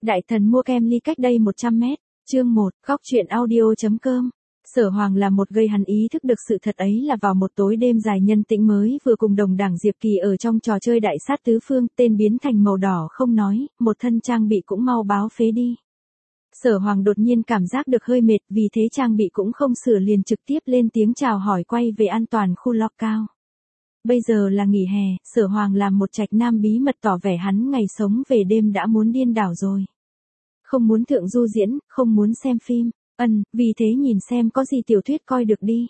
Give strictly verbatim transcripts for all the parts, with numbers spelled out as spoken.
Đại thần mua kem ly cách đây một trăm mét. Chương một, góc truyện audio.com. Sở Hoàng là một gây hắn ý thức được sự thật ấy là vào một tối đêm dài nhân tĩnh mới vừa cùng đồng đảng Diệp Kỳ ở trong trò chơi đại sát tứ phương, tên biến thành màu đỏ không nói, một thân trang bị cũng mau báo phế đi. Sở Hoàng đột nhiên cảm giác được hơi mệt, vì thế trang bị cũng không sửa liền trực tiếp lên tiếng chào hỏi quay về an toàn khu lock cao. Bây giờ là nghỉ hè, Sở Hoàng làm một trạch nam bí mật tỏ vẻ hắn ngày sống về đêm đã muốn điên đảo rồi. Không muốn thượng du diễn, không muốn xem phim, ân, vì thế nhìn xem có gì tiểu thuyết coi được đi.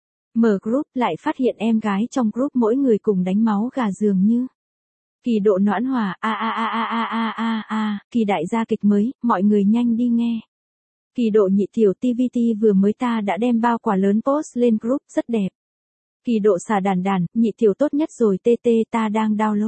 Mở group lại phát hiện em gái trong group mỗi người cùng đánh máu gà dường như. Kỳ độ noãn hòa, a a a a a a a a, kỳ đại gia kịch mới, mọi người nhanh đi nghe. Kỳ độ nhị tiểu tê vê tê vừa mới ta đã đem bao quả lớn post lên group, rất đẹp. Kỳ độ xà đàn đàn, nhị tiểu tốt nhất rồi tê tê ta đang download.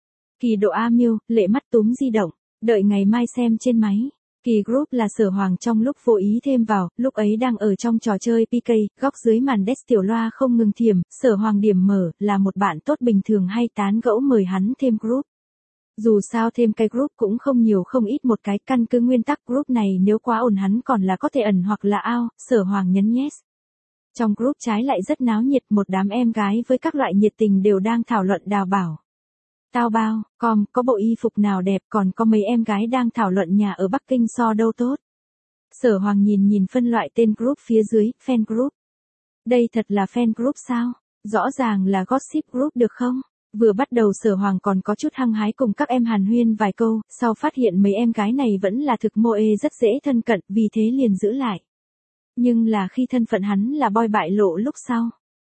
Kỳ độ A Miêu, lệ mắt túm di động, đợi ngày mai xem trên máy. Kỳ group là Sở Hoàng trong lúc vô ý thêm vào, lúc ấy đang ở trong trò chơi pê ca, góc dưới màn desk tiểu loa không ngừng thiểm, Sở Hoàng điểm mở, là một bạn tốt bình thường hay tán gẫu mời hắn thêm group. Dù sao thêm cái group cũng không nhiều không ít một cái, căn cứ nguyên tắc group này nếu quá ổn hắn còn là có thể ẩn hoặc là out, Sở Hoàng nhấn yes. Trong group trái lại rất náo nhiệt, một đám em gái với các loại nhiệt tình đều đang thảo luận đào bảo. Tao bao, com, có bộ y phục nào đẹp, còn có mấy em gái đang thảo luận nhà ở Bắc Kinh so đâu tốt. Sở Hoàng nhìn nhìn phân loại tên group phía dưới, fan group. Đây thật là fan group sao? Rõ ràng là gossip group được không? Vừa bắt đầu Sở Hoàng còn có chút hăng hái cùng các em hàn huyên vài câu, sau phát hiện mấy em gái này vẫn là thực mô ê rất dễ thân cận, vì thế liền giữ lại. Nhưng là khi thân phận hắn là boy bại lộ lúc sau.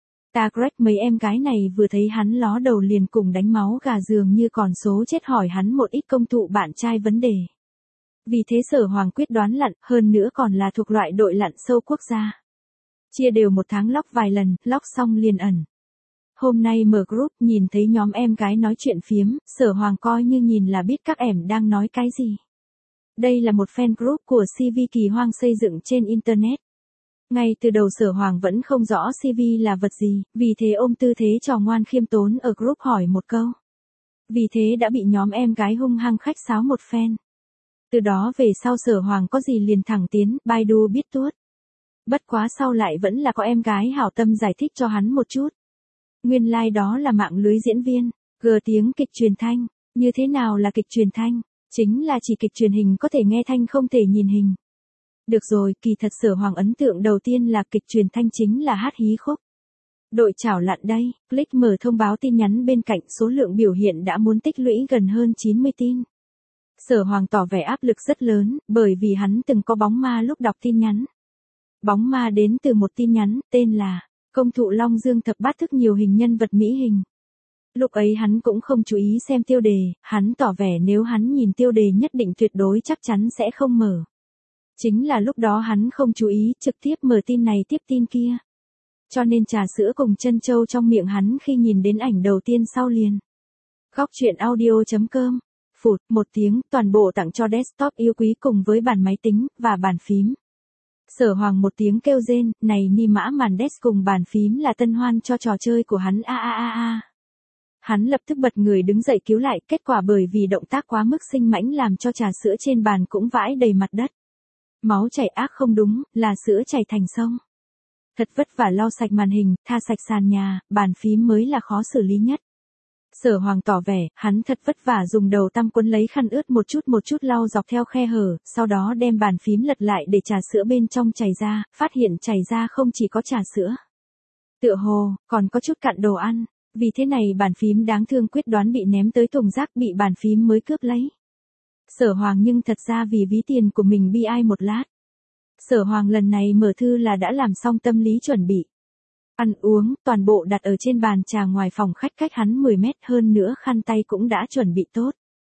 Ta Greg mấy em gái này vừa thấy hắn ló đầu liền cùng đánh máu gà dường như còn số chết hỏi hắn một ít công thụ bạn trai vấn đề. Vì thế Sở Hoàng quyết đoán lặn, hơn nữa còn là thuộc loại đội lặn sâu quốc gia. Chia đều một tháng lóc vài lần, lóc xong liền ẩn. Hôm nay mở group nhìn thấy nhóm em gái nói chuyện phiếm, Sở Hoàng coi như nhìn là biết các em đang nói cái gì. Đây là một fan group của xê vê Kỳ Hoang xây dựng trên Internet. Ngay từ đầu Sở Hoàng vẫn không rõ xê vê là vật gì, vì thế ôm tư thế trò ngoan khiêm tốn ở group hỏi một câu. Vì thế đã bị nhóm em gái hung hăng khách sáo một phen. Từ đó về sau Sở Hoàng có gì liền thẳng tiến, Baidu biết tuốt. Bất quá sau lại vẫn là có em gái hảo tâm giải thích cho hắn một chút. Nguyên lai like đó là mạng lưới diễn viên, G tiếng kịch truyền thanh. Như thế nào là kịch truyền thanh? Chính là chỉ kịch truyền hình có thể nghe thanh không thể nhìn hình. Được rồi, kỳ thật Sở Hoàng ấn tượng đầu tiên là kịch truyền thanh chính là hát hí khúc. Đội chảo lặn đây, click mở thông báo tin nhắn bên cạnh, số lượng biểu hiện đã muốn tích lũy gần hơn chín mươi tin. Sở Hoàng tỏ vẻ áp lực rất lớn, bởi vì hắn từng có bóng ma lúc đọc tin nhắn. Bóng ma đến từ một tin nhắn, tên là, công thụ Long Dương thập bát thức nhiều hình nhân vật mỹ hình. Lúc ấy hắn cũng không chú ý xem tiêu đề, hắn tỏ vẻ nếu hắn nhìn tiêu đề nhất định tuyệt đối chắc chắn sẽ không mở. Chính là lúc đó hắn không chú ý, trực tiếp mở tin này tiếp tin kia. Cho nên trà sữa cùng chân châu trong miệng hắn khi nhìn đến ảnh đầu tiên sau liền. Góc truyện audio.com. Phụt, một tiếng, toàn bộ tặng cho desktop yêu quý cùng với bàn máy tính, và bàn phím. Sở Hoàng một tiếng kêu rên, này ni mã màn desk cùng bàn phím là tân hoan cho trò chơi của hắn a a a a. Hắn lập tức bật người đứng dậy cứu lại, kết quả bởi vì động tác quá mức sinh mãnh làm cho trà sữa trên bàn cũng vãi đầy mặt đất. Máu chảy ác không đúng, là sữa chảy thành sông. Thật vất vả lau sạch màn hình, tha sạch sàn nhà, bàn phím mới là khó xử lý nhất. Sở Hoàng tỏ vẻ, hắn thật vất vả dùng đầu tăm quấn lấy khăn ướt một chút một chút lau dọc theo khe hở, sau đó đem bàn phím lật lại để trà sữa bên trong chảy ra, phát hiện chảy ra không chỉ có trà sữa. Tựa hồ, còn có chút cặn đồ ăn, vì thế này bàn phím đáng thương quyết đoán bị ném tới thùng rác bị bàn phím mới cướp lấy. Sở Hoàng nhưng thật ra vì ví tiền của mình bi ai một lát. Sở Hoàng lần này mở thư là đã làm xong tâm lý chuẩn bị. Ăn uống, toàn bộ đặt ở trên bàn trà ngoài phòng khách cách hắn mười mét, hơn nữa khăn tay cũng đã chuẩn bị tốt.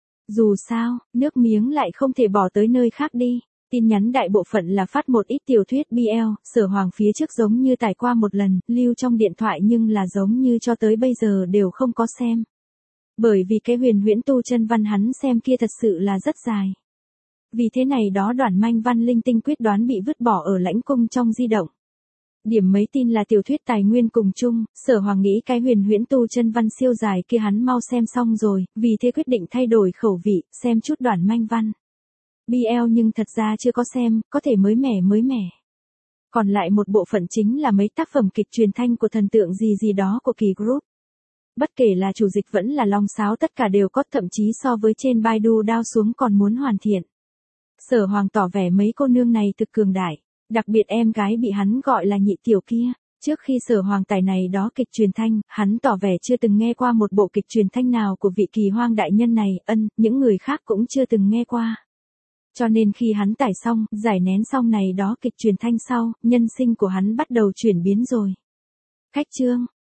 Dù sao, nước miếng lại không thể bỏ tới nơi khác đi. Tin nhắn đại bộ phận là phát một ít tiểu thuyết bê lờ, Sở Hoàng phía trước giống như tải qua một lần, lưu trong điện thoại nhưng là giống như cho tới bây giờ đều không có xem. Bởi vì cái huyền huyễn tu chân văn hắn xem kia thật sự là rất dài. Vì thế này đó đoạn manh văn linh tinh quyết đoán bị vứt bỏ ở lãnh cung trong di động. Điểm mấy tin là tiểu thuyết tài nguyên cùng chung, Sở Hoàng nghĩ cái huyền huyễn tu chân văn siêu dài kia hắn mau xem xong rồi, vì thế quyết định thay đổi khẩu vị, xem chút đoạn manh văn. bê lờ nhưng thật ra chưa có xem, có thể mới mẻ mới mẻ. Còn lại một bộ phận chính là mấy tác phẩm kịch truyền thanh của thần tượng gì gì đó của Kỳ Group. Bất kể là chủ dịch vẫn là long sáo tất cả đều có, thậm chí so với trên Baidu đao xuống còn muốn hoàn thiện. Sở Hoàng tỏ vẻ mấy cô nương này thực cường đại, đặc biệt em gái bị hắn gọi là nhị tiểu kia. Trước khi Sở Hoàng tải này đó kịch truyền thanh, hắn tỏ vẻ chưa từng nghe qua một bộ kịch truyền thanh nào của vị Kỳ Hoang đại nhân này, ân, những người khác cũng chưa từng nghe qua. Cho nên khi hắn tải xong, giải nén xong này đó kịch truyền thanh sau, nhân sinh của hắn bắt đầu chuyển biến rồi. Khách chương